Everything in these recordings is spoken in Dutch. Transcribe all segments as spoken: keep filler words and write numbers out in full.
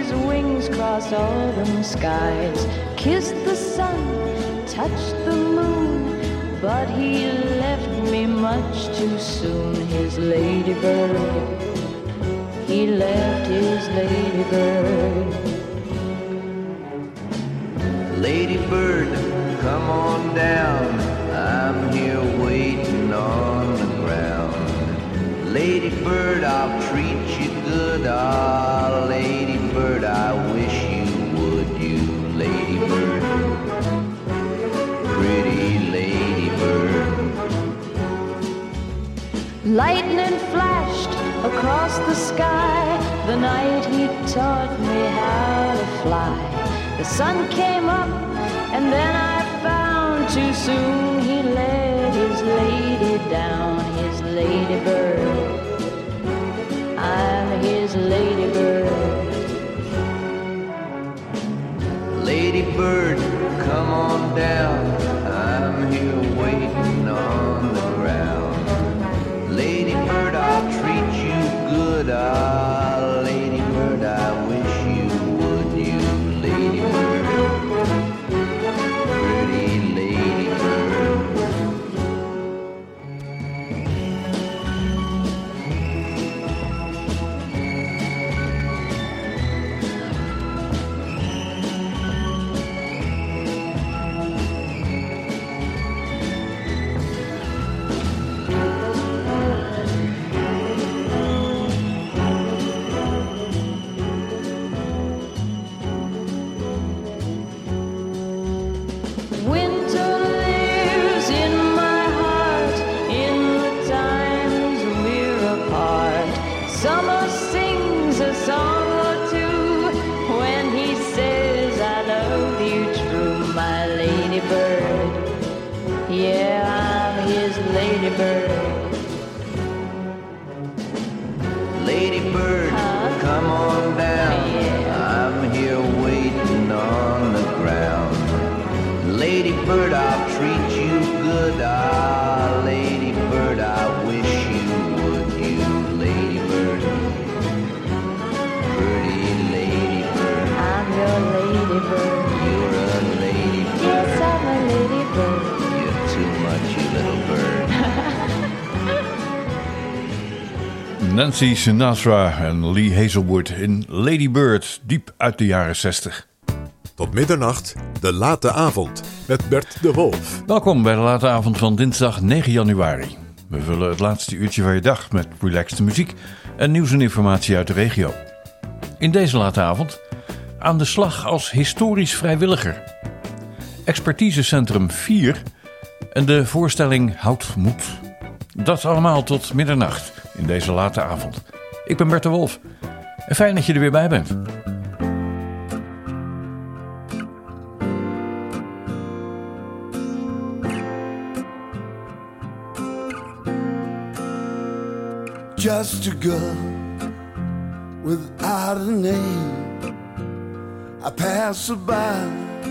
his wings cross autumn skies, kissed the sun, touched the moon, but he left me much too soon. His ladybird, he left his ladybird. Ladybird, come on down, I'm here waiting on the ground. Ladybird, I'll treat you good. Ah, ladybird, I wish you would. You ladybird, pretty ladybird. Lightning flashed across the sky the night he taught me how to fly. The sun came up and then I found too soon he let his lady down. His ladybird, I'm his ladybird. Ladybird, come on down, I'm here waiting on the ground. Ladybird, I'll treat you good. Ah, ladybird, I wish you would. You ladybird, pretty ladybird. Ladybird, huh? Come on down, yeah. I'm here waiting on the ground. Ladybird, I'll treat you good. Ah, ladybird, I wish you would. You ladybird, pretty ladybird. I'm your ladybird. You're a ladybird. Yes, I'm a ladybird. You're too much, you little bird. Nancy Sinatra en Lee Hazelwood in Lady Bird, diep uit de jaren zestig. Tot middernacht, de late avond, met Bert de Wolf. Welkom bij de late avond van dinsdag negen januari. We vullen het laatste uurtje van je dag met relaxte muziek en nieuws en informatie uit de regio. In deze late avond aan de slag als historisch vrijwilliger. Expertisecentrum vier en de voorstelling Houd Moed. Dat allemaal tot middernacht in deze late avond. Ik ben Bert de Wolf en fijn dat je er weer bij bent. Just a girl without a name, I pass her by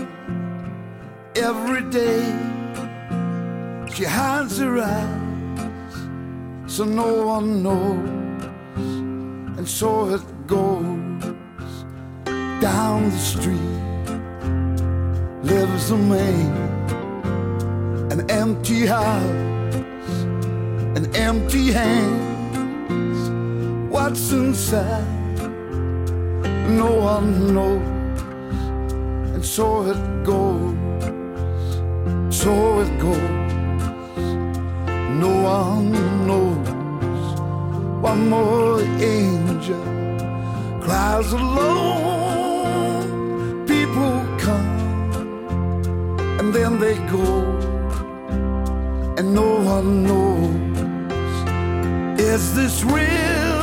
every day. She hides her eyes so no one knows, and so it goes. Down the street lives a man, an empty house, an empty hand. What's inside? No one knows, and so it goes, so it goes. No one knows. One more angel cries alone. People come and then they go, and no one knows. Is this real?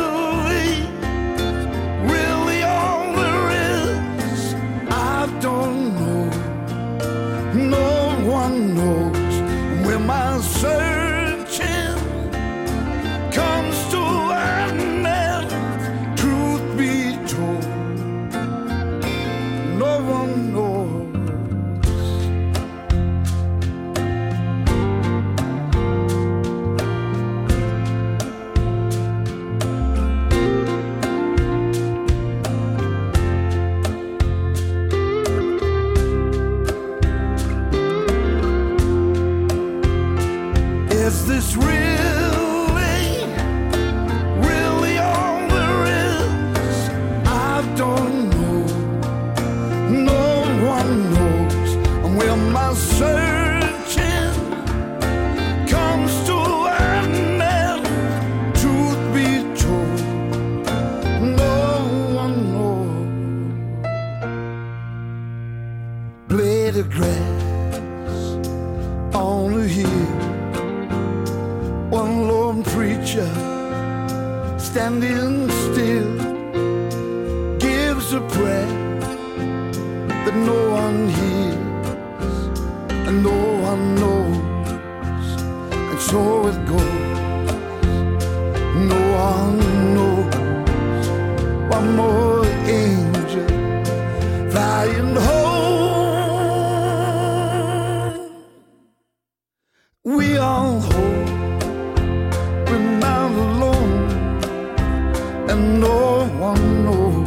No one knows when my searching comes to an end. Truth be told, no one knows. Is this really, really all there is? I don't know. No one knows. And when my searching comes to an end, truth be told, no one knows. Blade of grass on the hill, one lone preacher standing still gives a prayer that no one hears and no one knows, and so it goes. No one knows. One more angel flying home. We all hope we're not alone, and no one knows.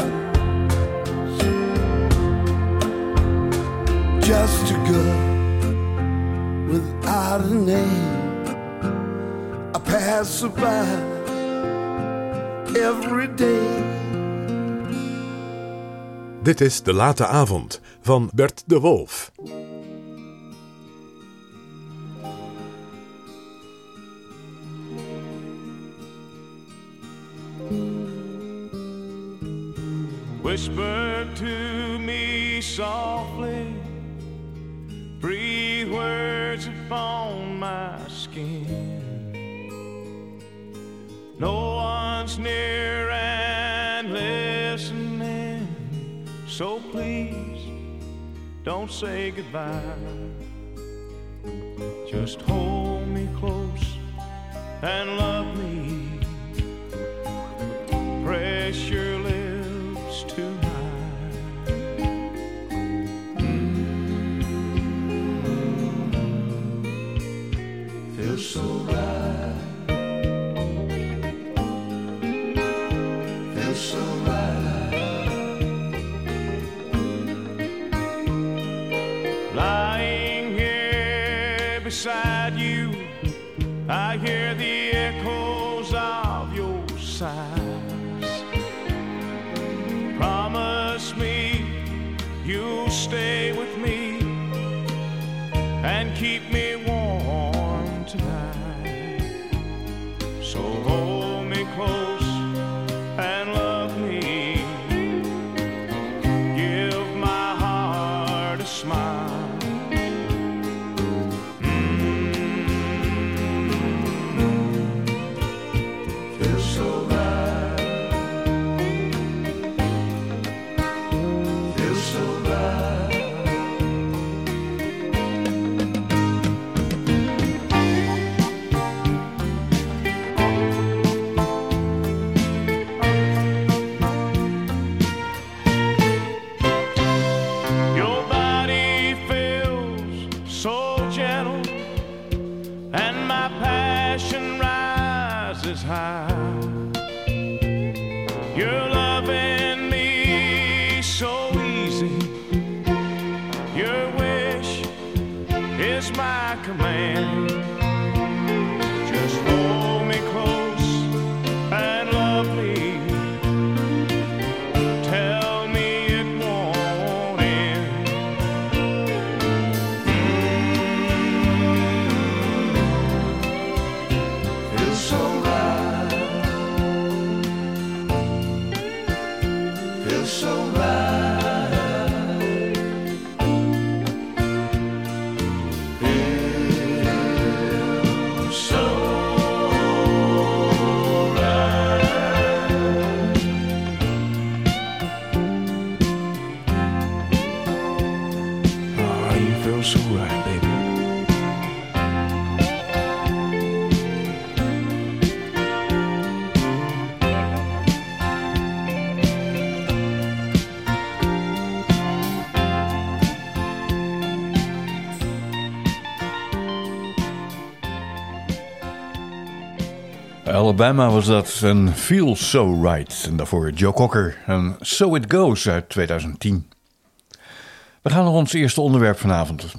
Just a girl without a name, I pass her by every day. Dit is De Late Avond van Bert de Wolf. Whisper to me softly, breathe words upon my skin. No one's near and listening, so please don't say goodbye. Just hold me close and love me. Press your lips to mine. Feels so right. Feels so right. Lying here beside you, I hear the echoes of your sighs. Promise me you'll stay with me and keep me warm tonight. So hold me close and love me. Give my heart a smile. You're loving me so easy. Your wish is my command. Just hold me close and love me. Tell me it won't end. Mm-hmm. Feels so right. Feels so right. Feels so right. Oh, you feel so right, baby. Alabama was dat, en Feel So Right. En daarvoor Joe Cocker en So It Goes uit tweeduizend tien. We gaan naar ons eerste onderwerp vanavond.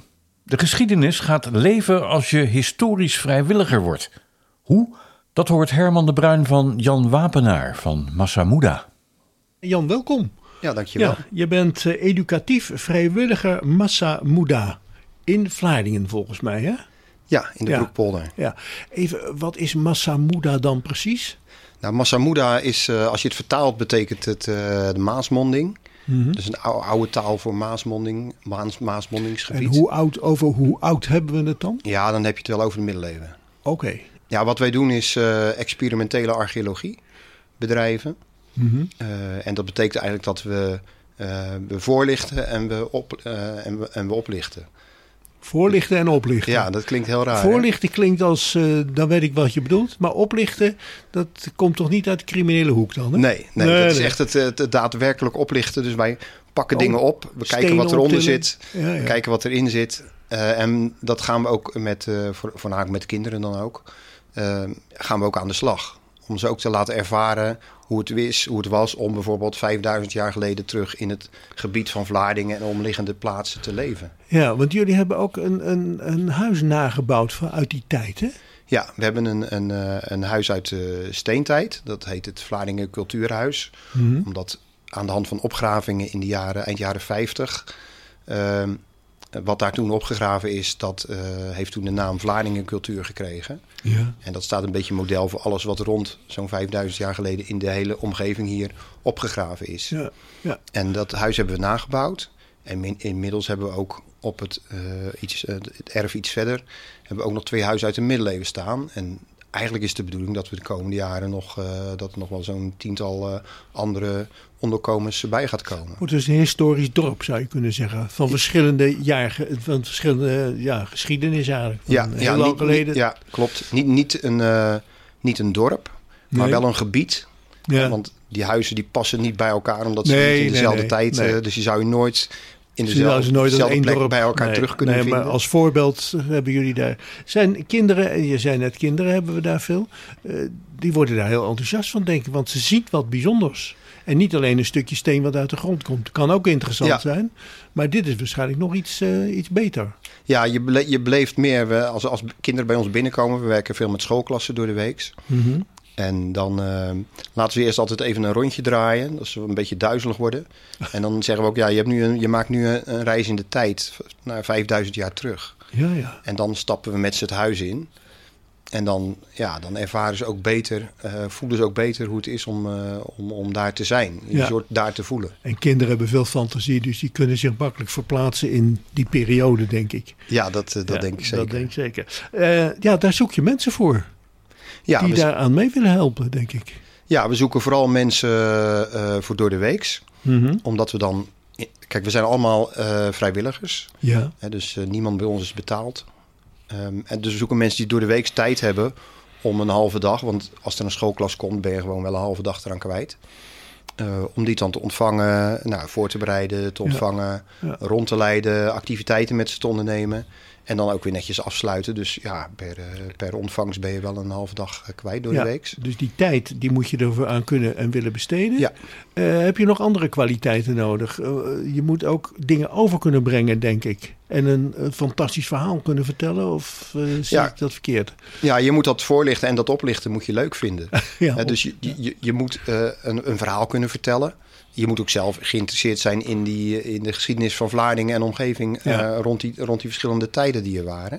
De geschiedenis gaat leven als je historisch vrijwilliger wordt. Hoe? Dat hoort Herman de Bruin van Jan Wapenaar van Massamuda. Jan, welkom. Ja, dankjewel. Ja, je bent uh, educatief vrijwilliger Massamuda in Vlaardingen volgens mij, hè? Ja, in de ja. Broekpolder. Ja. Even, wat is Massamuda dan precies? Nou, Massamuda is, uh, als je het vertaalt, betekent het uh, de Maasmonding. Mm-hmm. Dus een oude, oude taal voor Maasmonding, Maas, Maasmondingsgebied. En hoe oud, over hoe oud hebben we het dan? Ja, dan heb je het wel over de middeleeuwen. Oké. Okay. Ja, wat wij doen is uh, experimentele archeologie bedrijven. Mm-hmm. Uh, en dat betekent eigenlijk dat we, uh, we voorlichten en we, op, uh, en, we, en we oplichten. Voorlichten en oplichten. Ja, dat klinkt heel raar. Voorlichten hè? klinkt als, uh, dan weet ik wat je bedoelt. Maar oplichten, dat komt toch niet uit de criminele hoek dan? Hè? Nee, nee, nee, dat nee. is echt het, het, het daadwerkelijk oplichten. Dus wij pakken oh, dingen op. We kijken wat eronder zit. Ja, ja. We kijken wat erin zit. Uh, en dat gaan we ook met, uh, voor, voornamelijk met kinderen dan ook, uh, gaan we ook aan de slag. Om ze ook te laten ervaren hoe het is, hoe het was om bijvoorbeeld vijfduizend jaar geleden terug in het gebied van Vlaardingen en omliggende plaatsen te leven. Ja, want jullie hebben ook een, een, een huis nagebouwd van uit die tijd, hè? Ja, we hebben een, een, een huis uit de steentijd. Dat heet het Vlaardingen Cultuurhuis. Mm-hmm. Omdat aan de hand van opgravingen in de jaren, eind jaren vijftig... Uh, wat daar toen opgegraven is, dat uh, heeft toen de naam Vlaardingen Cultuur gekregen. Ja. En dat staat een beetje model voor alles wat rond zo'n vijfduizend jaar geleden in de hele omgeving hier opgegraven is. Ja. Ja. En dat huis hebben we nagebouwd. En in, inmiddels hebben we ook op het, uh, iets, uh, het erf iets verder hebben we ook nog twee huizen uit de middeleeuwen staan. En eigenlijk is de bedoeling dat we de komende jaren nog, uh, dat er nog wel zo'n tiental uh, andere onderkomens bij gaat komen. Het is een historisch dorp, zou je kunnen zeggen. Van verschillende jaren, van verschillende ja, geschiedenis eigenlijk. Van ja, heel ja, lang niet, geleden. Niet, ja, klopt. Niet, niet, een, uh, niet een dorp, maar nee. wel een gebied. Ja. Want die huizen die passen niet bij elkaar, omdat ze nee, niet in dezelfde nee, nee, tijd... Nee. Uh, dus je zou je nooit in dezelfde, nooit dezelfde plek dorp, bij elkaar nee, terug kunnen nee, vinden. Maar als voorbeeld hebben jullie daar... Zijn kinderen, en je zei net kinderen hebben we daar veel... Uh, die worden daar heel enthousiast van, denk ik. Want ze zien wat bijzonders. En niet alleen een stukje steen wat uit de grond komt. Kan ook interessant ja. zijn. Maar dit is waarschijnlijk nog iets, uh, iets beter. Ja, je, bele- je beleeft meer. We, als, als kinderen bij ons binnenkomen... we werken veel met schoolklassen door de week. Mm-hmm. En dan uh, laten we eerst altijd even een rondje draaien. Dat ze een beetje duizelig worden. En dan zeggen we ook... ja, je, hebt nu een, je maakt nu een, een reis in de tijd... naar vijfduizend jaar terug. Ja, ja. En dan stappen we met ze het huis in... En dan, ja, dan ervaren ze ook beter, uh, voelen ze ook beter hoe het is om, uh, om, om daar te zijn. Je ja. soort daar te voelen. En kinderen hebben veel fantasie, dus die kunnen zich makkelijk verplaatsen in die periode, denk ik. Ja, dat, uh, dat ja, denk ik zeker. Dat denk ik zeker. Uh, ja, daar zoek je mensen voor. Ja, die we, daaraan mee willen helpen, denk ik. Ja, we zoeken vooral mensen uh, voor door de weeks. Mm-hmm. Omdat we dan... Kijk, we zijn allemaal uh, vrijwilligers. Ja. Uh, dus uh, niemand bij ons is betaald. Um, en dus we zoeken mensen die door de week tijd hebben om een halve dag... want als er een schoolklas komt, ben je gewoon wel een halve dag eraan kwijt... Uh, om die dan te ontvangen, nou, voor te bereiden, te ontvangen... Ja. Ja. Rond te leiden, activiteiten met ze te ondernemen... en dan ook weer netjes afsluiten. Dus ja, per, uh, per ontvangst ben je wel een halve dag uh, kwijt door ja, de week. Dus die tijd, die moet je ervoor aan kunnen en willen besteden. Ja. Uh, heb je nog andere kwaliteiten nodig? Uh, je moet ook dingen over kunnen brengen, denk ik. En een, een fantastisch verhaal kunnen vertellen, of uh, zie ja. ik dat verkeerd? Ja, je moet dat voorlichten en dat oplichten moet je leuk vinden. ja, uh, dus je, je, je moet uh, een, een verhaal kunnen vertellen. Je moet ook zelf geïnteresseerd zijn in, die, in de geschiedenis van Vlaardingen en omgeving... Ja. Uh, rond, die, rond die verschillende tijden die er waren.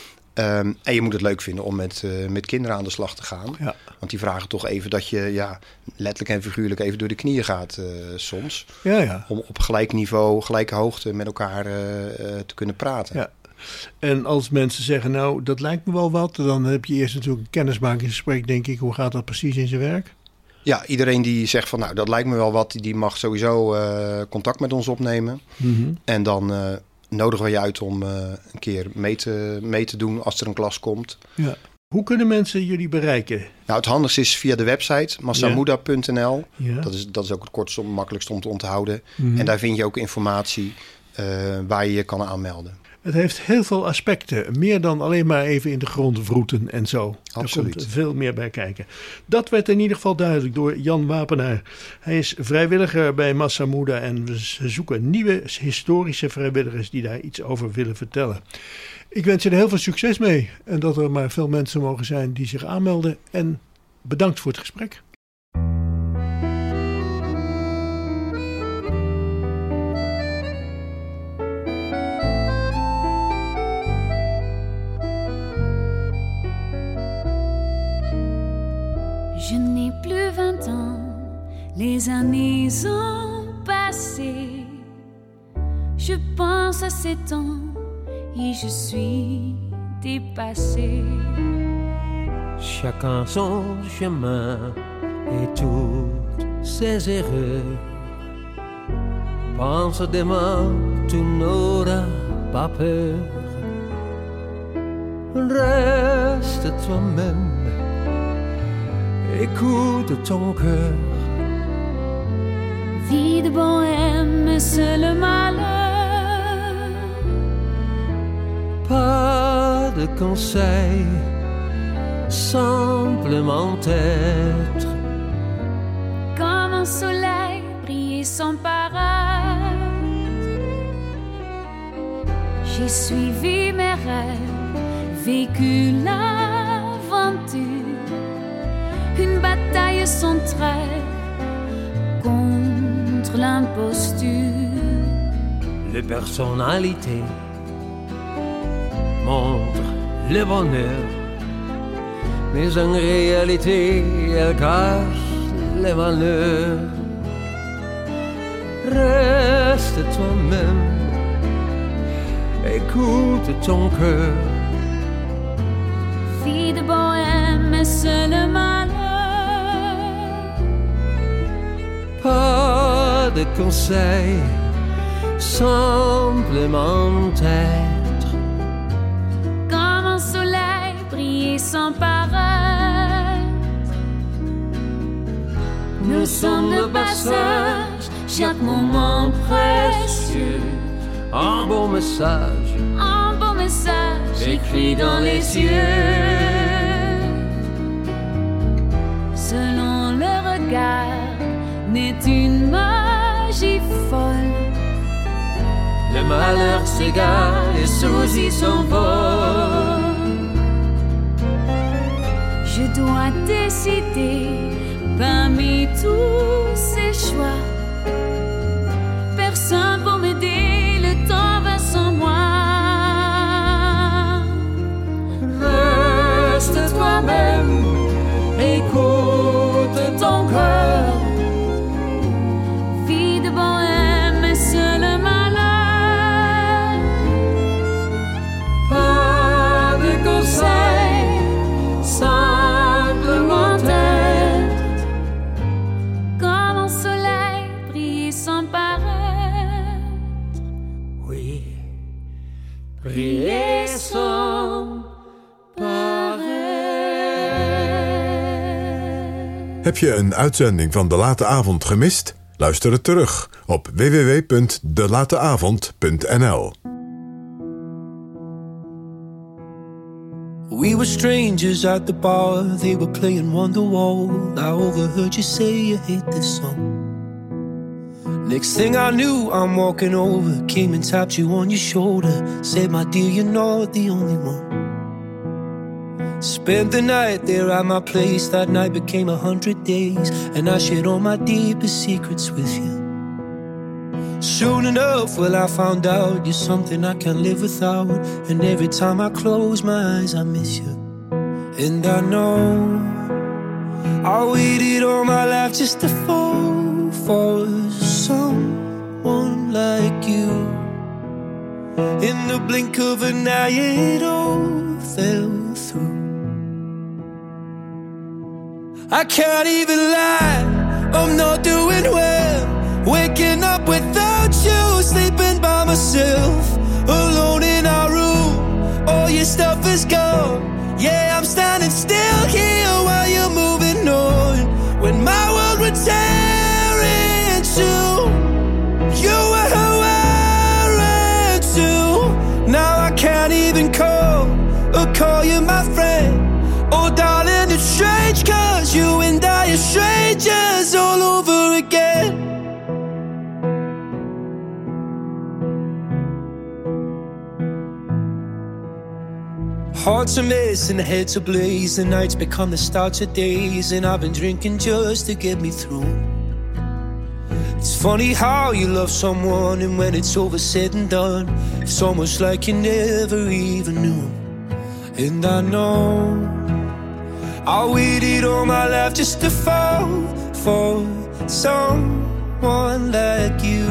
Um, en je moet het leuk vinden om met, uh, met kinderen aan de slag te gaan. Ja. Want die vragen toch even dat je ja, letterlijk en figuurlijk even door de knieën gaat uh, soms. Ja, ja. Om op gelijk niveau, gelijke hoogte met elkaar uh, uh, te kunnen praten. Ja. En als mensen zeggen, nou, dat lijkt me wel wat... dan heb je eerst natuurlijk een kennismakingsgesprek, denk ik. Hoe gaat dat precies in zijn werk? Ja, iedereen die zegt van, nou, dat lijkt me wel wat... die mag sowieso uh, contact met ons opnemen. Mm-hmm. En dan... Uh, nodigen we je uit om uh, een keer mee te, mee te doen als er een klas komt. Ja. Hoe kunnen mensen jullie bereiken? Nou, het handigste is via de website massamuda punt n l. Ja. Dat, is, dat is ook het kortste, makkelijkste om te onthouden. Mm-hmm. En daar vind je ook informatie uh, waar je je kan aanmelden. Het heeft heel veel aspecten. Meer dan alleen maar even in de grond wroeten en zo. Absoluut. Er komt veel meer bij kijken. Dat werd in ieder geval duidelijk door Jan Wapenaar. Hij is vrijwilliger bij Massamuda en we zoeken nieuwe historische vrijwilligers die daar iets over willen vertellen. Ik wens je er heel veel succes mee. En dat er maar veel mensen mogen zijn die zich aanmelden. En bedankt voor het gesprek. Je n'ai plus vingt ans, les années ont passé. Je pense à ces temps et je suis dépassée. Chacun son chemin et toutes ses erreurs. Pense demain, tu n'auras pas peur. Reste toi-même. Écoute ton cœur. Vie de bohème, c'est le malheur. Pas de conseils, simplement être. Comme un soleil briller sans parade. J'ai suivi mes rêves, vécu l'aventure. Une bataille sans trêve contre l'imposture. Les personnalités montrent le bonheur, mais en réalité, elles cachent les malheurs. Reste toi-même, écoute ton cœur. Vie de bohème, c'est le malheur. Pas de conseils, simplement être. Comme un soleil briller sans parade. Nous sommes de passage, chaque moment précieux. Un beau message, un beau message écrit dans les yeux. Selon le regard n'est une magie folle. Le malheur s'égare, les soucis s'envolent. Je dois décider parmi tous ces choix. Personne pour m'aider, le temps va sans moi. Reste toi-même, écoute ton cœur. Vie de bohème, c'est le malheur. Pas de conseils, simplement être. Comme un soleil briller sans paraître. Oui, briller sans paraître. Heb je een uitzending van De Late Avond gemist? Luister het terug op w w w punt de late avond punt n l. We were strangers at the bar, they were playing Wonderwall. I overheard you say you hate this song. Next thing I knew, I'm walking over, came and tapped you on your shoulder, said, my dear, you're not the only one. Spent the night there at my place, that night became a hundred days, and I shared all my deepest secrets with you. Soon enough, well, I found out you're something I can't live without, and every time I close my eyes, I miss you. And I know I waited all my life just to fall for someone like you. In the blink of an eye, it all fell through. I can't even lie, I'm not doing well. Waking up without you, sleeping by myself, alone in our room, all your stuff is gone. Yeah, I'm standing still here while you're moving on. When my world would tear in two, you were wearing two. Now Hearts are missing, heads ablaze. The nights become the starts of days, and I've been drinking just to get me through. It's funny how you love someone, and when it's over said and done, it's almost like you never even knew. And I know I waited all my life just to fall for someone like you.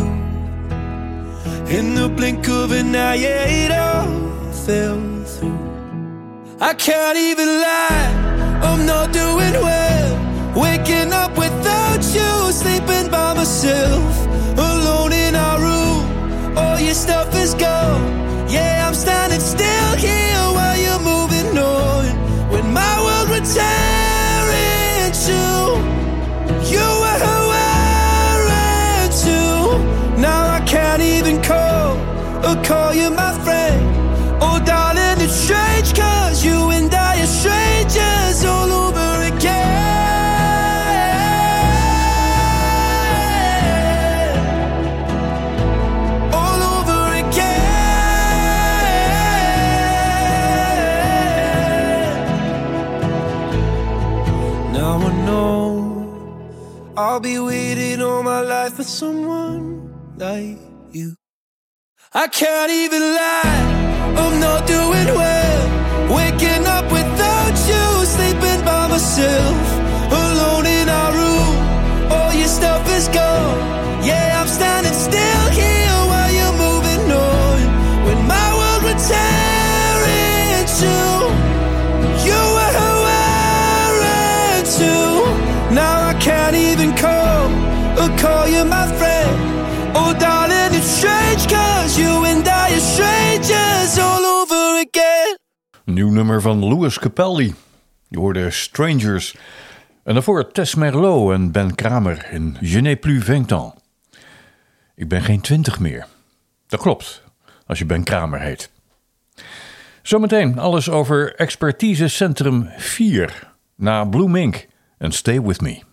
In the blink of an eye, yeah, it all fell through. I can't even lie, I'm not doing well. Waking up without you, sleeping by myself, alone in our room. All your stuff is gone. Yeah, I'm standing still here while you're moving on. When my world would tear into, you were wearing too. Now I can't even call or call you my friend. Oh darling, it's strange, cause you and I are strangers all over again. All over again. Now I know I'll be waiting all my life for someone like you. I can't even lie, I'm not doing well. Waking up without you, sleeping by myself, alone in our room. All your stuff is gone. Yeah, I'm standing still here while you're moving on. When my world would tear into, you were wearing too. Now I can't even call or call you my friend. Oh darling, it's strange, cause you and I are strangers all over again. Een nieuw nummer van Louis Capaldi. Je hoorde Strangers. En daarvoor Tess Merlot en Ben Kramer in Je n'ai plus vingt ans. Ik ben geen twintig meer. Dat klopt, als je Ben Kramer heet. Zometeen alles over Expertise Centrum vier. Na Blue Mink en Stay With Me.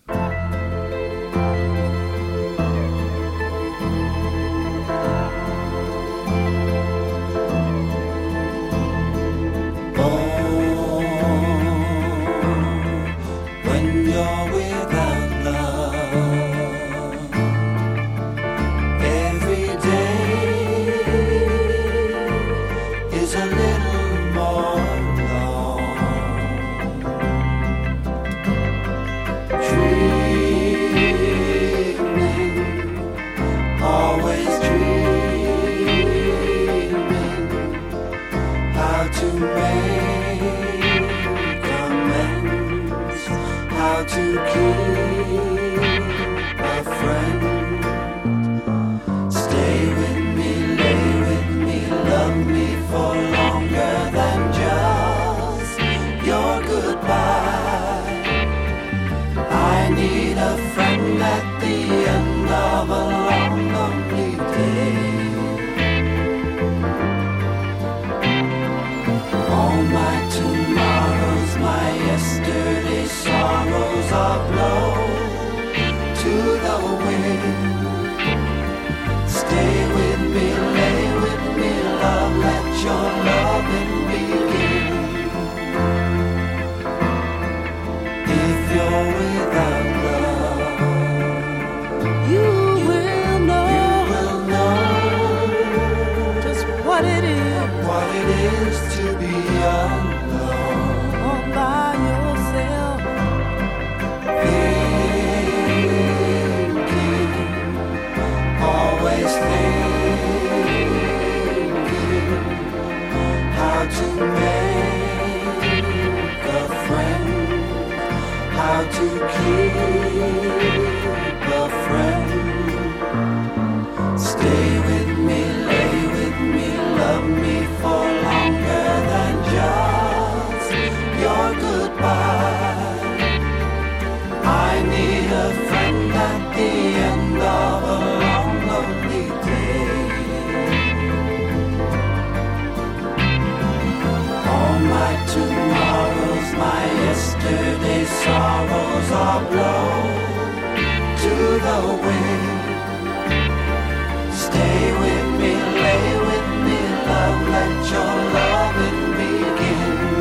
Stay with me, lay with me, love, let your loving begin.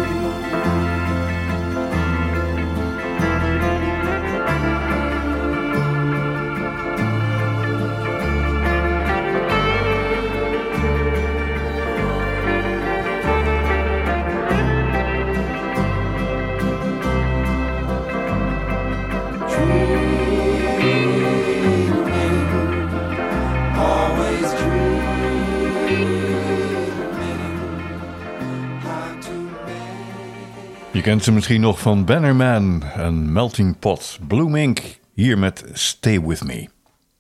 Je kent ze misschien nog van Bannerman en Melting Pot. Bloomink, hier met Stay With Me.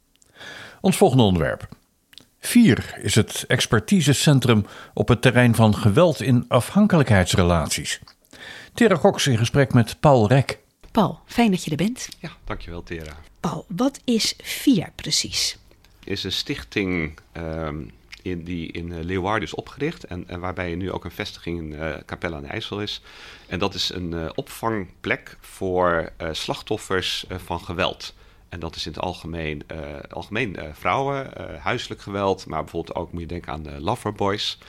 Ons volgende onderwerp. Vier is het expertisecentrum op het terrein van geweld in afhankelijkheidsrelaties. Tera Cox in gesprek met Paul Rek. Paul, fijn dat je er bent. Ja, dankjewel Tera. Paul, wat is Vier precies? Is een stichting um, in, die in Leeuwarden is opgericht en, en waarbij nu ook een vestiging in uh, Capelle aan de IJssel is. En dat is een uh, opvangplek voor uh, slachtoffers uh, van geweld. En dat is in het algemeen, uh, algemeen uh, vrouwen, uh, huiselijk geweld, maar bijvoorbeeld ook moet je denken aan de loverboys.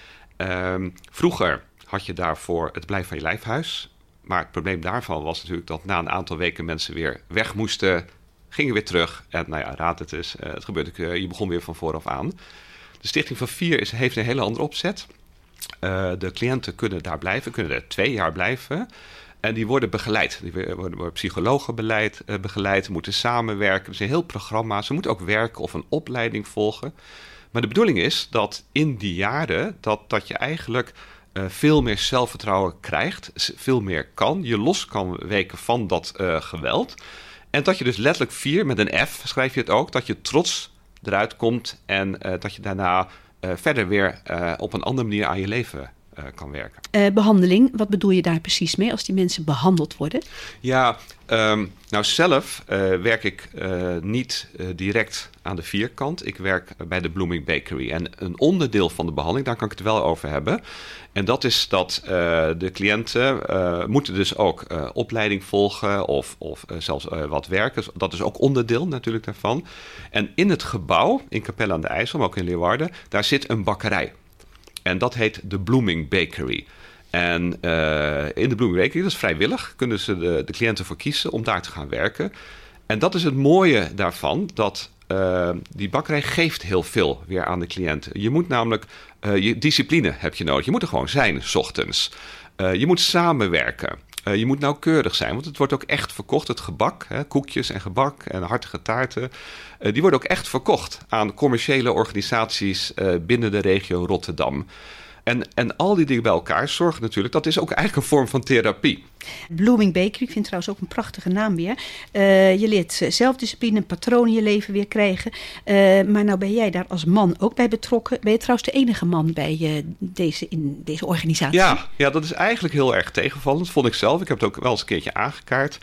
Um, vroeger had je daarvoor het Blijf van je lijfhuis. Maar het probleem daarvan was natuurlijk dat na een aantal weken mensen weer weg moesten, gingen weer terug. En nou ja, raad het eens, uh, het gebeurde, uh, je begon weer van vooraf aan. De Stichting van Vier is, heeft een hele andere opzet. Uh, de cliënten kunnen daar blijven, kunnen er twee jaar blijven. En die worden begeleid. Die worden, worden psychologen beleid, uh, begeleid, moeten samenwerken. Er is een heel programma. Ze moeten ook werken of een opleiding volgen. Maar de bedoeling is dat in die jaren dat, dat je eigenlijk uh, veel meer zelfvertrouwen krijgt. Veel meer kan. Je los kan weken van dat uh, geweld. En dat je dus letterlijk vier, met een F schrijf je het ook, dat je trots eruit komt en uh, dat je daarna uh, verder weer uh, op een andere manier aan je leven uh, kan werken. Uh, behandeling, wat bedoel je daar precies mee als die mensen behandeld worden? Ja, um, nou zelf uh, werk ik uh, niet uh, direct aan de vierkant. Ik werk bij de Blooming Bakery. En een onderdeel van de behandeling, daar kan ik het wel over hebben. En dat is dat uh, de cliënten uh, moeten dus ook uh, opleiding volgen of, of uh, zelfs uh, wat werken. Dat is ook onderdeel natuurlijk daarvan. En in het gebouw, in Capelle aan de IJssel, maar ook in Leeuwarden, daar zit een bakkerij. En dat heet de Blooming Bakery. En uh, in de Blooming Bakery, dat is vrijwillig, kunnen ze de, de cliënten voor kiezen om daar te gaan werken. En dat is het mooie daarvan, dat uh, die bakkerij geeft heel veel weer aan de cliënten. Je moet namelijk, uh, je discipline heb je nodig. Je moet er gewoon zijn, 's ochtends. Uh, je moet samenwerken. Uh, je moet nauwkeurig zijn, want het wordt ook echt verkocht. Het gebak, hè, koekjes en gebak en hartige taarten, uh, die worden ook echt verkocht aan commerciële organisaties uh, binnen de regio Rotterdam. En, en al die dingen bij elkaar zorgen natuurlijk, dat is ook eigenlijk een vorm van therapie. Blooming Bakery, ik vind trouwens ook een prachtige naam weer. Uh, je leert zelfdiscipline, een patroon in je leven weer krijgen. Uh, maar nou ben jij daar als man ook bij betrokken. Ben je trouwens de enige man bij uh, deze, in deze organisatie? Ja, ja, dat is eigenlijk heel erg tegenvallend, vond ik zelf. Ik heb het ook wel eens een keertje aangekaart.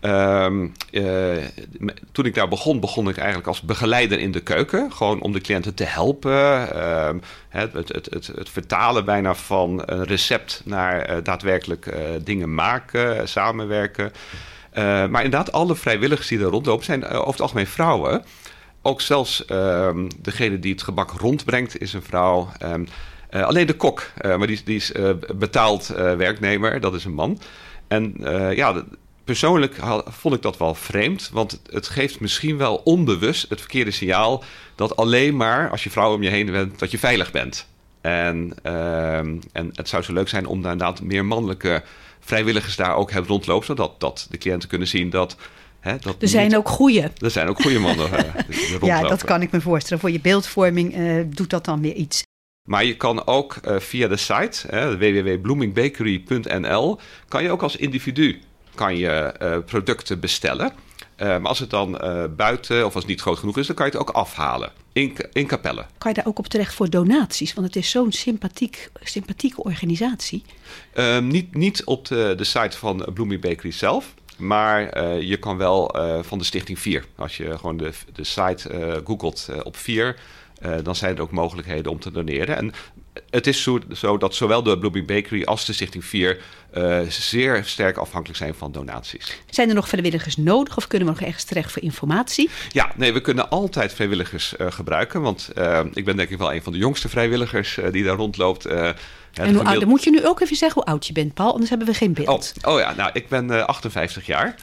Um, uh, toen ik daar begon, begon ik eigenlijk als begeleider in de keuken. Gewoon om de cliënten te helpen. Um, het, het, het, het, het vertalen bijna van een recept naar uh, daadwerkelijk uh, dingen maken, uh, samenwerken. Uh, maar inderdaad, alle vrijwilligers die er rondlopen zijn uh, over het algemeen vrouwen. Ook zelfs um, degene die het gebak rondbrengt is een vrouw. Um, uh, alleen de kok, uh, maar die, die is uh, betaald uh, werknemer, dat is een man. En uh, ja... De, Persoonlijk vond ik dat wel vreemd, want het geeft misschien wel onbewust het verkeerde signaal dat alleen maar als je vrouw om je heen bent, dat je veilig bent. En, uh, en het zou zo leuk zijn om daar inderdaad meer mannelijke vrijwilligers daar ook hebben rondlopen, zodat dat de cliënten kunnen zien dat... Hè, dat er zijn niet, ook goeie. Er zijn ook goede mannen uh, die rondlopen. Ja, dat kan ik me voorstellen. Voor je beeldvorming uh, doet dat dan weer iets. Maar je kan ook uh, via de site, uh, w w w punt blooming bakery punt n l, kan je ook als individu kan je uh, producten bestellen. Uh, maar als het dan uh, buiten of als het niet groot genoeg is, dan kan je het ook afhalen in, in Capelle. Kan je daar ook op terecht voor donaties? Want het is zo'n sympathiek, sympathieke organisatie. Uh, niet, niet op de, de site van Blooming Bakery zelf. Maar uh, je kan wel uh, van de Stichting Vier. Als je gewoon de, de site uh, googelt uh, op Vier, uh, dan zijn er ook mogelijkheden om te doneren. En het is zo, zo dat zowel de Blooming Bakery als de Stichting Vier uh, zeer sterk afhankelijk zijn van donaties. Zijn er nog vrijwilligers nodig of kunnen we nog ergens terecht voor informatie? Ja, nee, we kunnen altijd vrijwilligers uh, gebruiken. Want uh, ik ben denk ik wel een van de jongste vrijwilligers uh, die daar rondloopt. Uh, en hoe gemiddeld... oud, dan moet je nu ook even zeggen hoe oud je bent, Paul, anders hebben we geen beeld. Oh, oh ja, nou, ik ben uh, achtenvijftig jaar.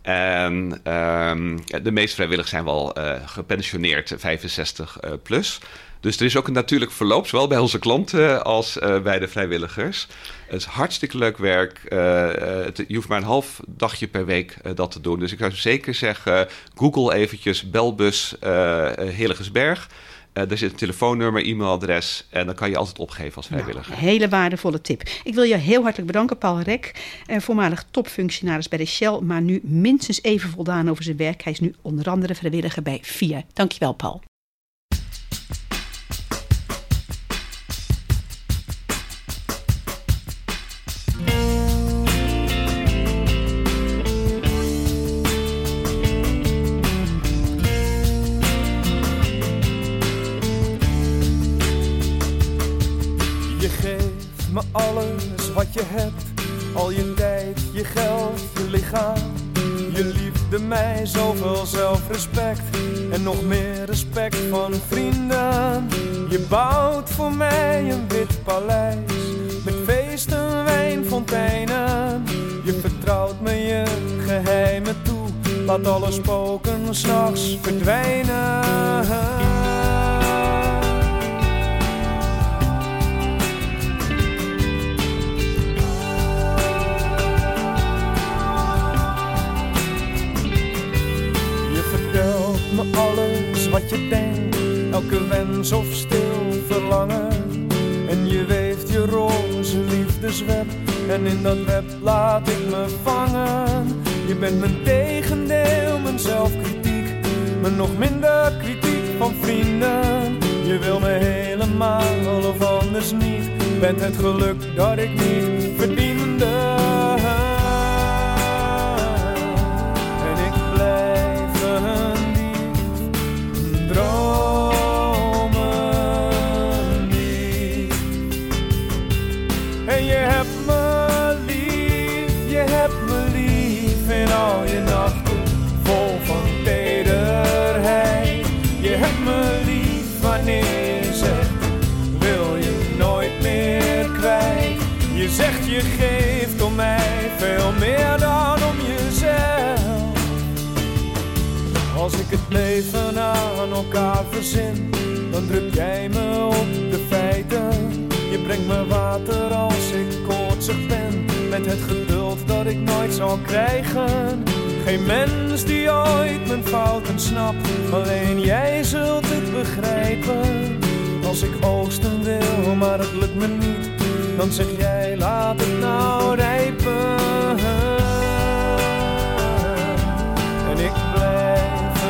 En um, de meeste vrijwilligers zijn wel uh, gepensioneerd, vijfenzestig uh, plus. Dus er is ook een natuurlijk verloop, zowel bij onze klanten als uh, bij de vrijwilligers. Het is hartstikke leuk werk. Uh, het, je hoeft maar een half dagje per week uh, dat te doen. Dus ik zou zeker zeggen, Google eventjes Belbus uh, Hillegersberg. Uh, er zit een telefoonnummer, e-mailadres en dan kan je altijd opgeven als vrijwilliger. Nou, hele waardevolle tip. Ik wil je heel hartelijk bedanken, Paul Rek, uh, voormalig topfunctionaris bij de Shell, maar nu minstens even voldaan over zijn werk. Hij is nu onder andere vrijwilliger bij V I A. Dankjewel, Paul. Me alles wat je hebt, al je tijd, je geld, je lichaam, je liefde, mij zoveel zelfrespect en nog meer respect van vrienden. Je bouwt voor mij een wit paleis met feesten, wijnfonteinen. Je vertrouwt me je geheimen toe, laat alle spoken 's nachts verdwijnen. Me alles wat je denkt, elke wens of stil verlangen. En je weeft je roze liefdesweb en in dat web laat ik me vangen. Je bent mijn tegendeel, mijn zelfkritiek, mijn nog minder kritiek van vrienden. Je wil me helemaal of anders niet, bent het geluk dat ik niet verdiende. En ik blijf een dromen niet. En je hebt me lief, je hebt me lief in al je nachten vol van tederheid. Je hebt me lief wanneer je zegt, wil je nooit meer kwijt. Je zegt je geeft om mij veel meer dan om jezelf. Als ik het leven aan elkaar verzin, dan druk jij me op de feiten. Je brengt me water als ik koortsig ben, met het geduld dat ik nooit zal krijgen. Geen mens die ooit mijn fouten snapt, alleen jij zult het begrijpen. Als ik oogsten wil, maar het lukt me niet, dan zeg jij laat het nou rijpen. En ik blijf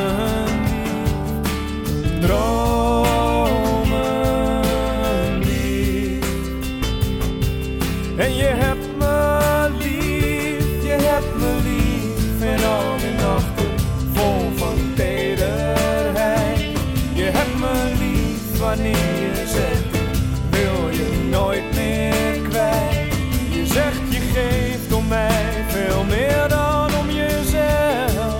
dromen niet. En je hebt me lief, je hebt me lief in al die nachten vol van tederheid. Je hebt me lief wanneer je zegt, wil je nooit meer kwijt. Je zegt je geeft om mij veel meer dan om jezelf.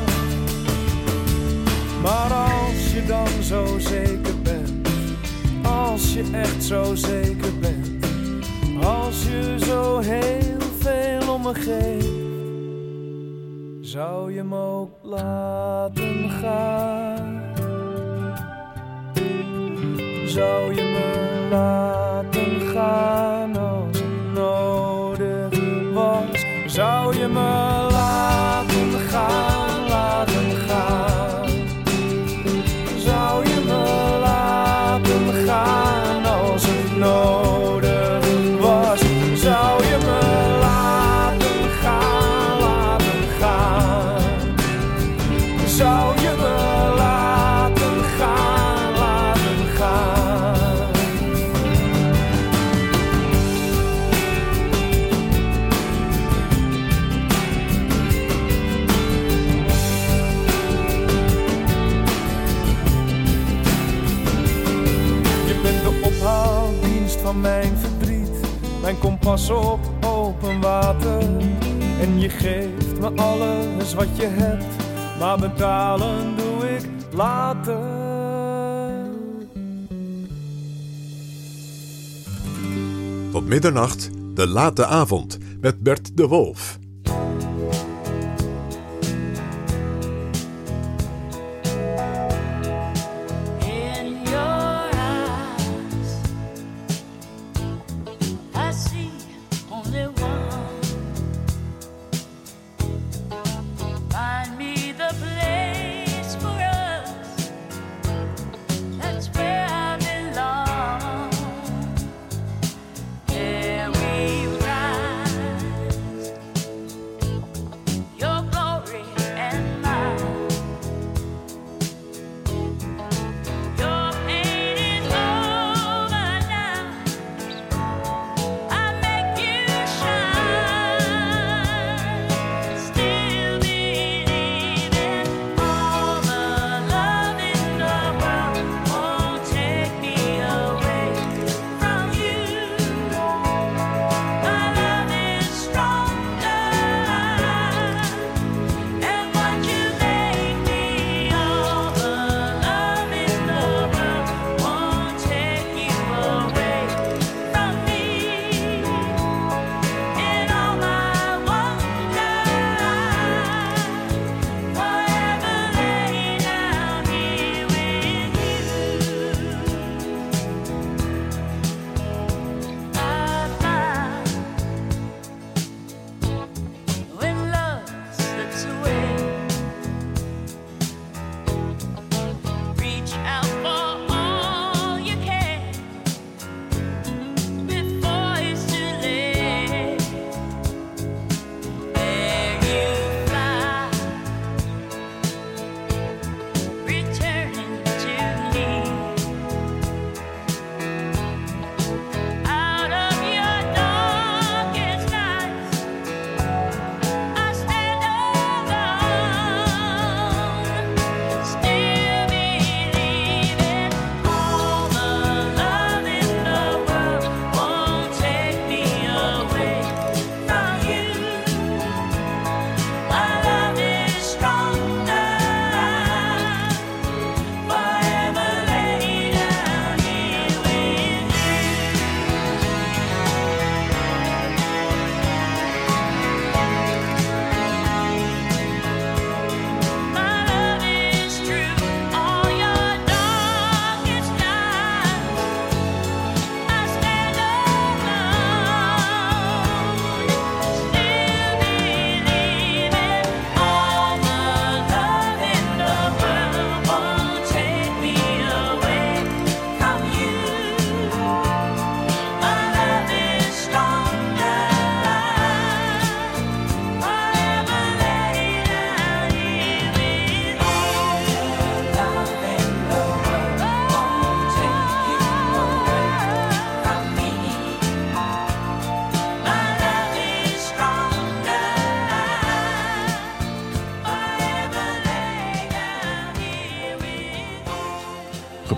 Maar als je dan zo zeker bent, als je echt zo zeker bent, als je zo heel veel om me geeft, zou je me ook laten gaan? Zou je me laten gaan als het nodig was? Zou je me laten gaan, laten gaan? Zou je me laten gaan als het nodig was? Zou je me laten gaan, laten gaan? Zou je me laten gaan, laten gaan? Je bent de ophaaldienst van mijn verdriet, mijn kompas op open water. En je geeft me alles wat je hebt, maar betalen doe ik later. Tot middernacht, de late avond, met Bert de Wolf. Where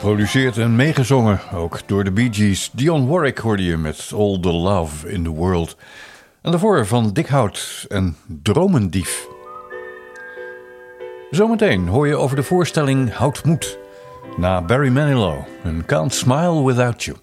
Geproduceerd en meegezongen, ook door de Bee Gees. Dionne Warwick hoorde je met All the Love in the World. En daarvoor van Dick Hout en Dromendief. Zometeen hoor je over de voorstelling Houd Moed. Na Barry Manilow en Can't Smile Without You.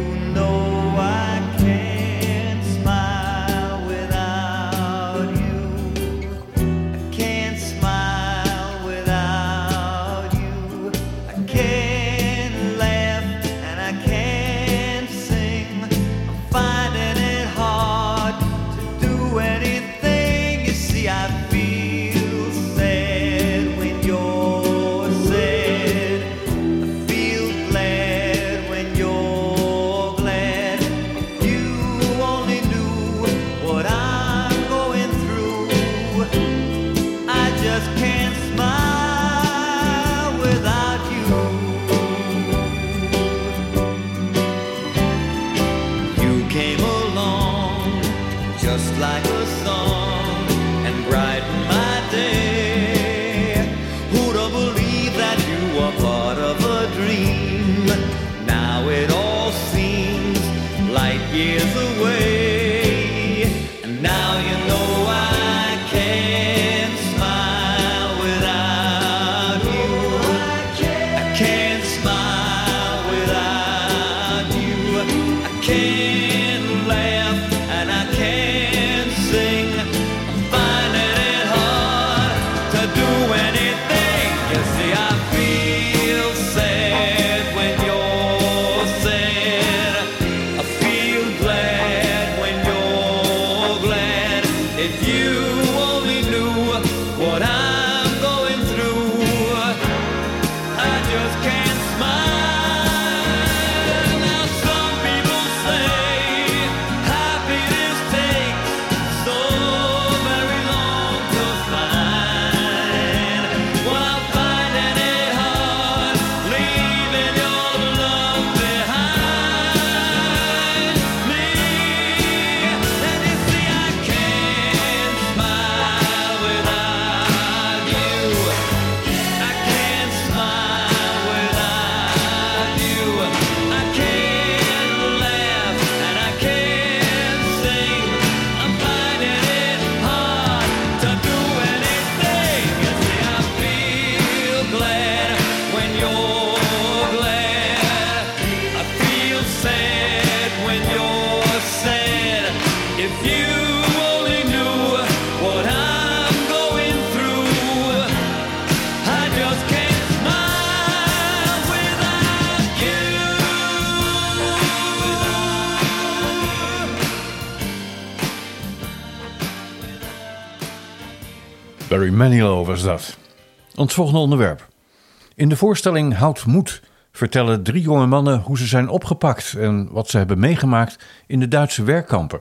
Barry Manilow was dat. Ons volgende onderwerp. In de voorstelling Houd Moed vertellen drie jonge mannen hoe ze zijn opgepakt en wat ze hebben meegemaakt in de Duitse werkkampen.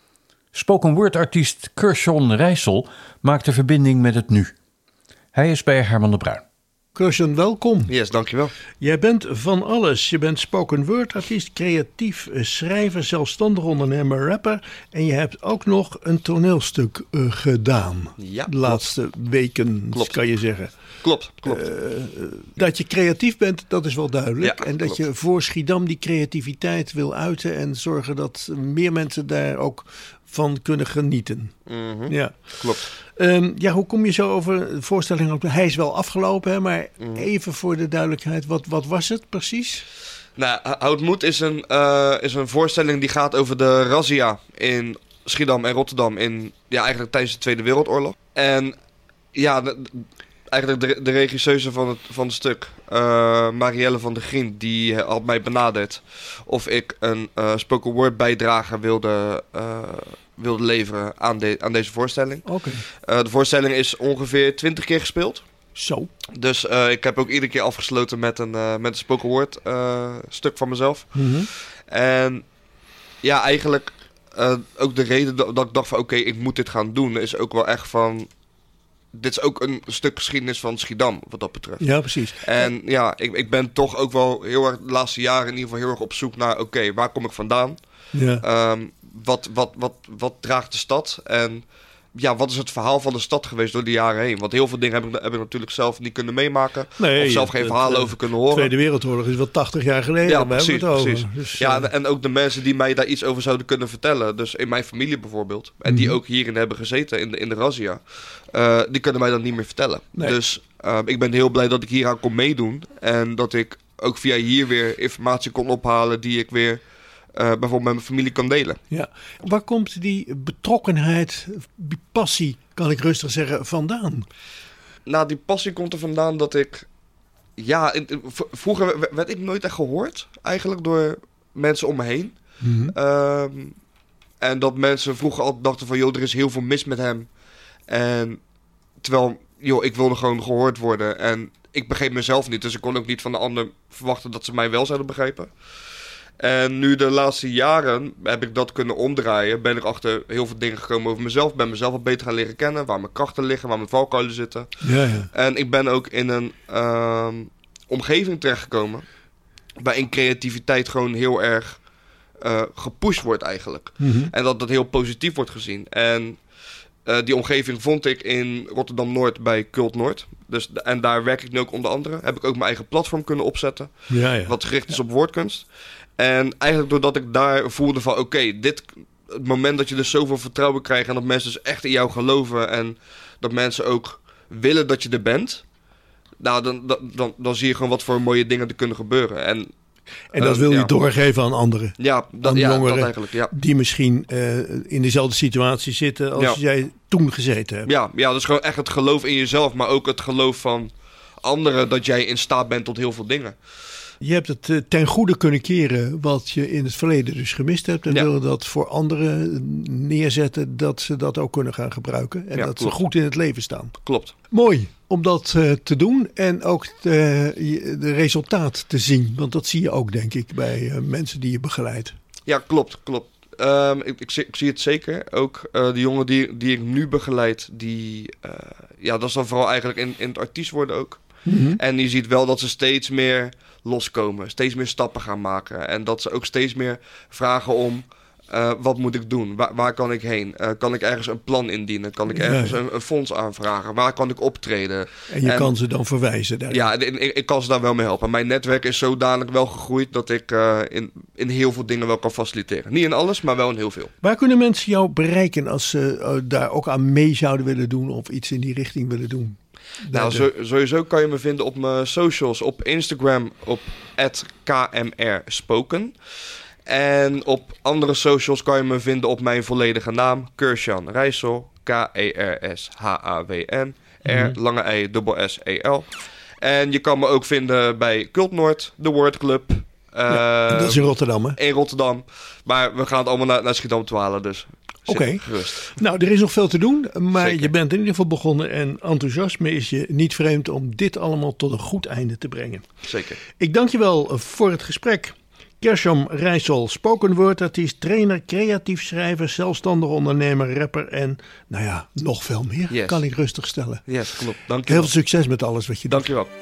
Spoken word artiest Kurshon Rijssel maakt de verbinding met het nu. Hij is bij Herman de Bruin. Kurshon, welkom. Yes, dankjewel. Jij bent van alles. Je bent spoken word artiest, creatief schrijver, zelfstandig ondernemer, rapper. En je hebt ook nog een toneelstuk uh, gedaan. Ja, de laatste klopt. weken, klopt. kan je zeggen. Klopt, klopt. Uh, dat je creatief bent, dat is wel duidelijk. Ja, en dat klopt. je voor Schiedam die creativiteit wil uiten en zorgen dat meer mensen daar ook van kunnen genieten. Mm-hmm. Ja, klopt. Um, ja, hoe kom je zo over de voorstelling op? Hij is wel afgelopen, hè, maar Mm. even voor de duidelijkheid, wat, wat was het precies? Nou, Houd Moed is een, uh, is een voorstelling die gaat over de razzia in Schiedam en Rotterdam in, ja, eigenlijk tijdens de Tweede Wereldoorlog. En ja, de, eigenlijk de, de regisseuse van het, van het stuk, uh, Marielle van der Grien, die had mij benaderd of ik een uh, spoken word bijdrage wilde, uh, wilde leveren aan, de, aan deze voorstelling. Oké. Uh, de voorstelling is ongeveer twintig keer gespeeld. Zo. Dus uh, ik heb ook iedere keer afgesloten met een, uh, met een spoken word uh, stuk van mezelf. Mm-hmm. En ja, eigenlijk uh, ook de reden dat, dat ik dacht van oké, okay, ik moet dit gaan doen, is ook wel echt van, dit is ook een stuk geschiedenis van Schiedam, wat dat betreft. Ja, precies. En ja, ik, ik ben toch ook wel heel erg de laatste jaren in ieder geval heel erg op zoek naar, oké, okay, waar kom ik vandaan? Ja. Um, wat, wat, wat, wat draagt de stad? En ja, wat is het verhaal van de stad geweest door de jaren heen? Want heel veel dingen heb ik, heb ik natuurlijk zelf niet kunnen meemaken. Nee, of zelf geen verhalen het, over kunnen horen. De Tweede Wereldoorlog is wel tachtig jaar geleden. Ja, we precies. hebben het over. precies. Dus, ja, uh, en ook de mensen die mij daar iets over zouden kunnen vertellen. Dus in mijn familie bijvoorbeeld. En die ook hierin hebben gezeten in de, in de razzia. Uh, die kunnen mij dat niet meer vertellen. Nee. Dus uh, ik ben heel blij dat ik hieraan kon meedoen. En dat ik ook via hier weer informatie kon ophalen die ik weer... Uh, bijvoorbeeld met mijn familie kan delen. Ja. Waar komt die betrokkenheid, die passie, kan ik rustig zeggen, vandaan? Nou, die passie komt er vandaan dat ik... Ja, in, in, v- vroeger werd ik nooit echt gehoord. Eigenlijk door mensen om me heen. Mm-hmm. Um, en dat mensen vroeger altijd dachten van... joh, er is heel veel mis met hem. En terwijl, joh, ik wilde gewoon gehoord worden. En ik begreep mezelf niet. Dus ik kon ook niet van de ander verwachten dat ze mij wel zouden begrijpen. En nu de laatste jaren heb ik dat kunnen omdraaien. Ben ik achter heel veel dingen gekomen over mezelf. Ben mezelf wat beter gaan leren kennen. Waar mijn krachten liggen, waar mijn valkuilen zitten. Ja, ja. En ik ben ook in een uh, omgeving terechtgekomen. Waarin creativiteit gewoon heel erg uh, gepusht wordt eigenlijk. Mm-hmm. En dat dat heel positief wordt gezien. En uh, die omgeving vond ik in Rotterdam-Noord bij Cult Noord. Dus, en daar werk ik nu ook onder andere. Heb ik ook mijn eigen platform kunnen opzetten. Ja, ja. Wat gericht is ja. op woordkunst. En eigenlijk doordat ik daar voelde van... oké, okay, dit het moment dat je dus zoveel vertrouwen krijgt... en dat mensen dus echt in jou geloven... en dat mensen ook willen dat je er bent... nou, dan, dan, dan, dan zie je gewoon wat voor mooie dingen er kunnen gebeuren. En, en dat uh, wil je ja. doorgeven aan anderen. Ja, dat, aan ja, jongeren dat eigenlijk, ja. Die misschien uh, in dezelfde situatie zitten... als ja. jij toen gezeten hebt. Ja, ja, dus gewoon echt het geloof in jezelf... maar ook het geloof van anderen... dat jij in staat bent tot heel veel dingen. Je hebt het uh, ten goede kunnen keren wat je in het verleden dus gemist hebt. En ja. willen dat voor anderen neerzetten dat ze dat ook kunnen gaan gebruiken. En ja, dat klopt. ze goed in het leven staan. Klopt. Mooi om dat uh, te doen en ook de, de resultaat te zien. Want dat zie je ook denk ik bij uh, mensen die je begeleidt. Ja, klopt, klopt. Um, ik, ik, zie, ik zie het zeker. Ook uh, de jongen die, die ik nu begeleid, die, uh, ja, dat is dan vooral eigenlijk in, in het artiest worden ook. Mm-hmm. En je ziet wel dat ze steeds meer loskomen, steeds meer stappen gaan maken. En dat ze ook steeds meer vragen om, uh, wat moet ik doen? Waar, waar kan ik heen? Uh, kan ik ergens een plan indienen? Kan ik ergens ja. een, een fonds aanvragen? Waar kan ik optreden? En je en, kan ze dan verwijzen daarin. Ja, ik, ik kan ze daar wel mee helpen. Mijn netwerk is zodanig wel gegroeid dat ik uh, in, in heel veel dingen wel kan faciliteren. Niet in alles, maar wel in heel veel. Waar kunnen mensen jou bereiken als ze uh, daar ook aan mee zouden willen doen of iets in die richting willen doen? Nou, zo, sowieso kan je me vinden op mijn socials. Op Instagram op at k m r spoken. En op andere socials kan je me vinden op mijn volledige naam. Kersjan Rijssel. K E R S H A W N. R, mm-hmm. lange E, dubbel S E L. En je kan me ook vinden bij Cult Noord, de Word Club. Uh, ja, dat is in Rotterdam, hè? In Rotterdam. Maar we gaan het allemaal naar, naar Schiedam te halen, dus... Oké, okay. Nou er is nog veel te doen, maar Zeker. Je bent in ieder geval begonnen en enthousiasme is je niet vreemd om dit allemaal tot een goed einde te brengen. Zeker. Ik dank je wel voor het gesprek. Kersjan Rijssel, spoken word artiest, trainer, creatief schrijver, zelfstandig ondernemer, rapper en nou ja, nog veel meer yes. kan ik rustig stellen. Yes, klopt. Dank je Heel wel. veel succes met alles wat je doet. Dank je wel.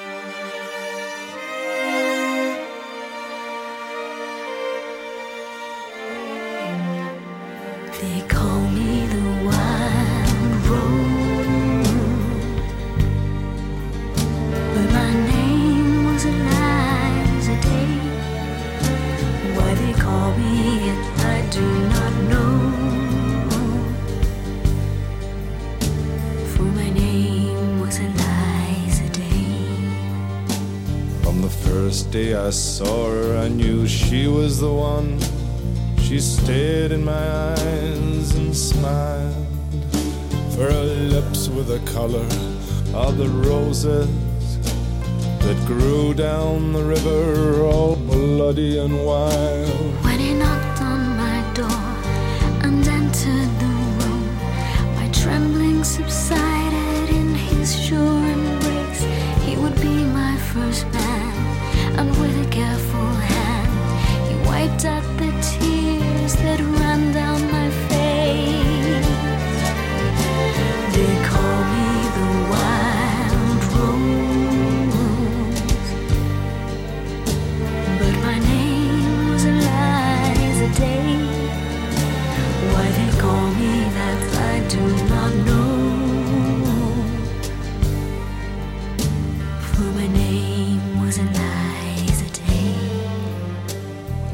They call me the wild rose, but my name was Eliza Day. Why they call me it, I do not know, for my name was Eliza Day. From the first day I saw her, I knew she was the one. She stared in my eyes and smiled, for her lips were the color of the roses that grew down the river, all bloody and wild. When he knocked on my door and entered the room, my trembling subsided in his sure embrace. He would be my first man, and with a careful hand he wiped out the tears that ran down my face. They call me the wild rose, but my name was Eliza Day. Why they call me that I do not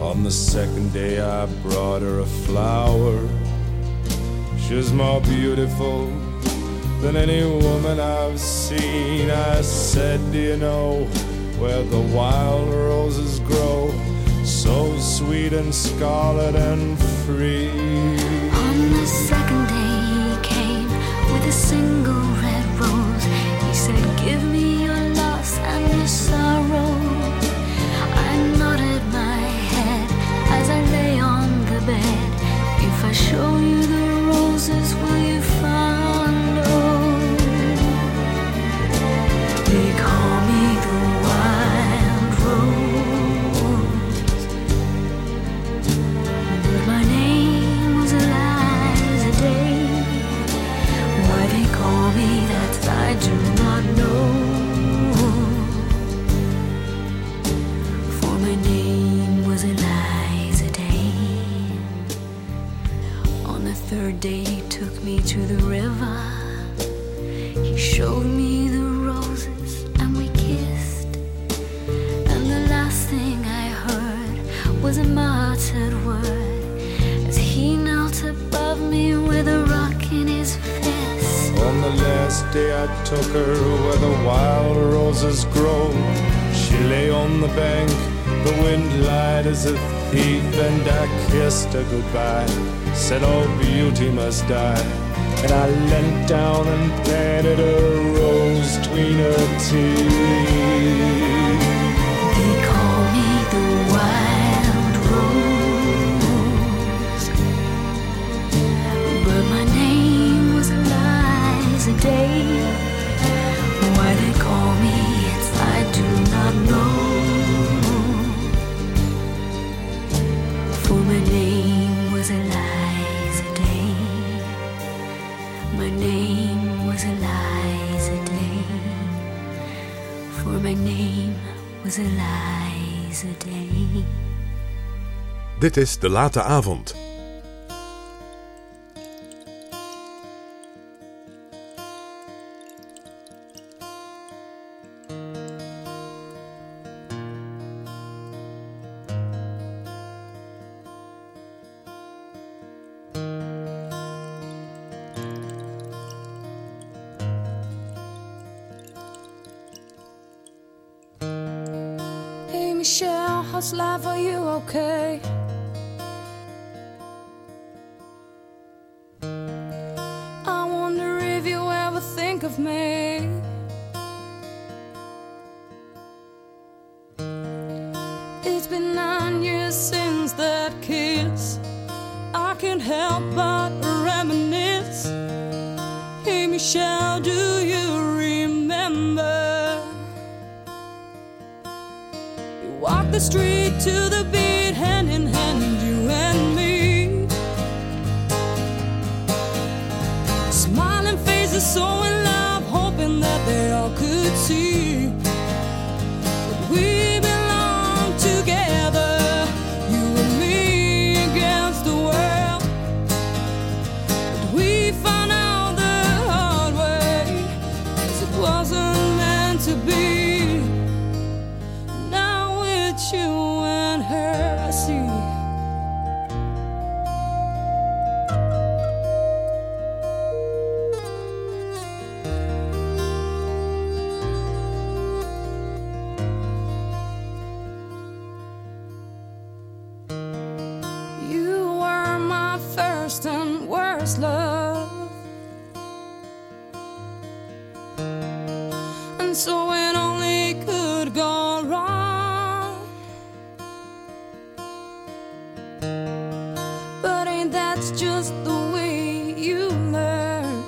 On the second day I brought her a flower. She's more beautiful than any woman I've seen. I said, do you know where the wild roses grow? So sweet and scarlet and free. On the second day he came with a single red rose. He said, give me your loss and your sorrow. I nodded my head as I lay on the bed. If I show you the roses, will you follow? They call me the wild rose, but my name was Eliza Day. Why they call me that I do not know, for my name was Eliza Day. On the third day he took me to the river. He showed me the roses and we kissed. And the last thing I heard was a muttered word as he knelt above me with a rock in his fist. On the last day I took her where the wild roses grow. She lay on the bank, the wind lied as a thief, and I kissed her goodbye, said all beauty must die. And I leant down and planted a rose between her teeth. They call me the wild rose, but my name was Eliza Day. Why they call me it I do not know, for my name was Eliza Day. My name was Eliza Day, for my name was Eliza Day. Dit is De Late Avond. Hey Michelle, how's life? Are you okay? I wonder if you ever think of me. It's been nine years since that kiss. I can't help but reminisce. Hey Michelle, do you remember? We walked the street to the beat, hand in hand, you and me. Smiling faces, so in love, hoping that they all could see that we belong together, you and me against the world. But we found out the hard way, 'cause it wasn't meant to be. Now it's you and her I see. You were my first and worst love, and so it only could go wrong. But ain't that just the way you learn?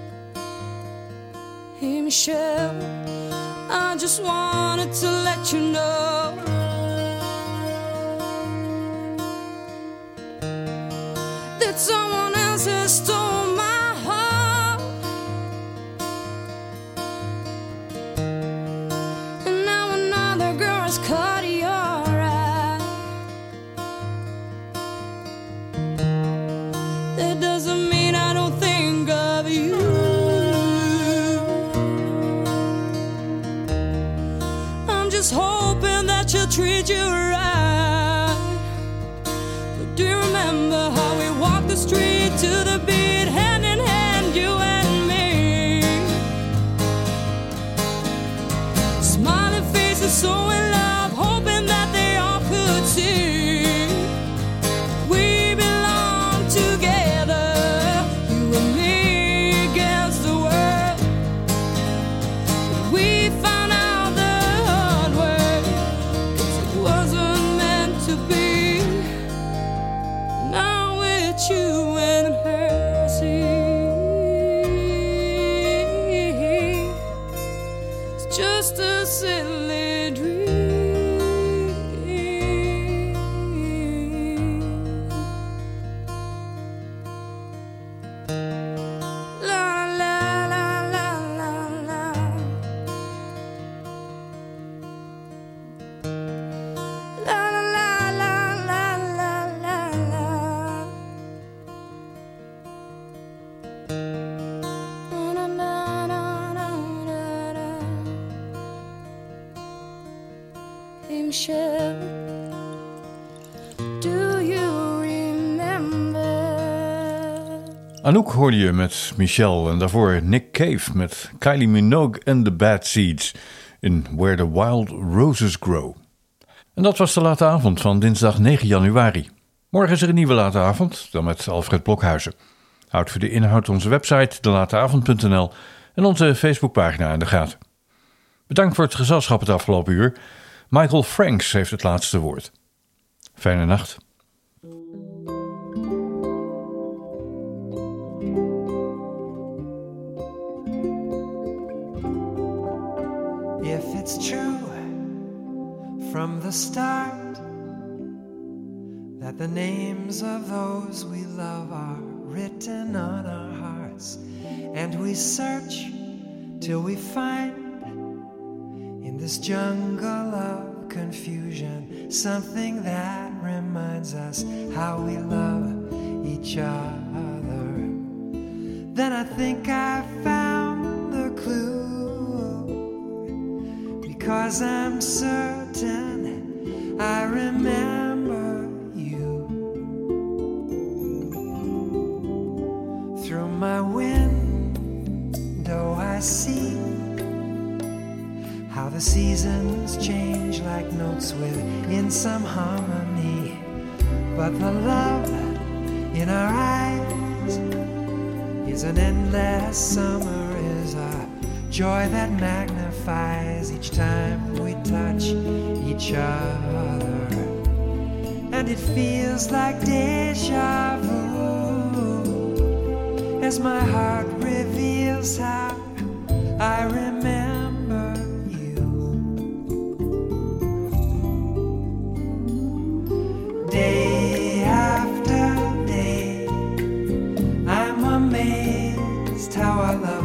Hey Michelle, I just wanted to let you know that someone else has stolen my heart, and now another girl has caught your eye. That doesn't mean I don't think of you. I'm just hoping that she'll treat you right. the street to the beat, hand in hand, you and me. Smiling faces, so in love, hoping that they all could see. We belong together, you and me against the world. We found out the hard way, 'cause it wasn't meant to be. Now it's you and her, see. It's just a silly dream. La la la la la la. La la la la la la la la. Na na na na na na. Hey Michelle, do you remember? Anouk hoorde je met Michelle en daarvoor Nick Cave met Kylie Minogue and the Bad Seeds in Where the Wild Roses Grow. En dat was de late avond van dinsdag negen januari. Morgen is er een nieuwe late avond, dan met Alfred Blokhuizen. Houd voor de inhoud onze website de late avond punt n l en onze Facebookpagina in de gaten. Bedankt voor het gezelschap het afgelopen uur. Michael Franks heeft het laatste woord. Fijne nacht. If it's true from the start that the names of those we love are written on our hearts, and we search till we find in this jungle of confusion something that reminds us how we love each other, then I think I found the clue, because I'm certain I remember you. Through my window I see how the seasons change like notes within some harmony, but the love in our eyes is an endless summer, is a joy that magnifies each time we touch each other, and it feels like deja vu as my heart reveals how I remember you. Day after day I'm amazed how our love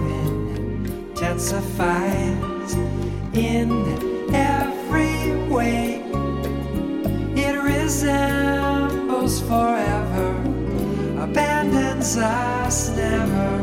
intensifies in every way. It resembles forever, abandons us never.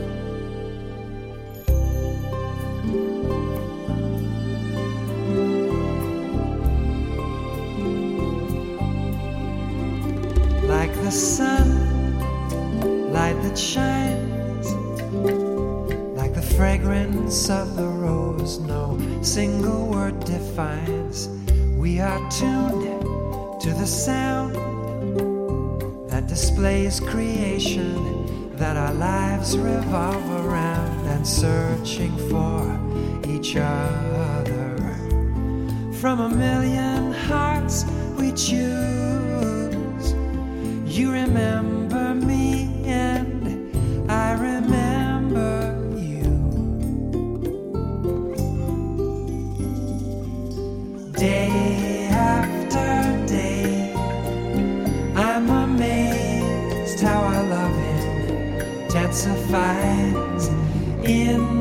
Like the sun, light that shines, like the fragrance of the rose no single word defines. We are tuned to the sound that displays creation, that our lives revolve around, and searching for each other. From a million hearts we choose, you remember me and I remember you. Day after day I'm amazed how our love intensifies in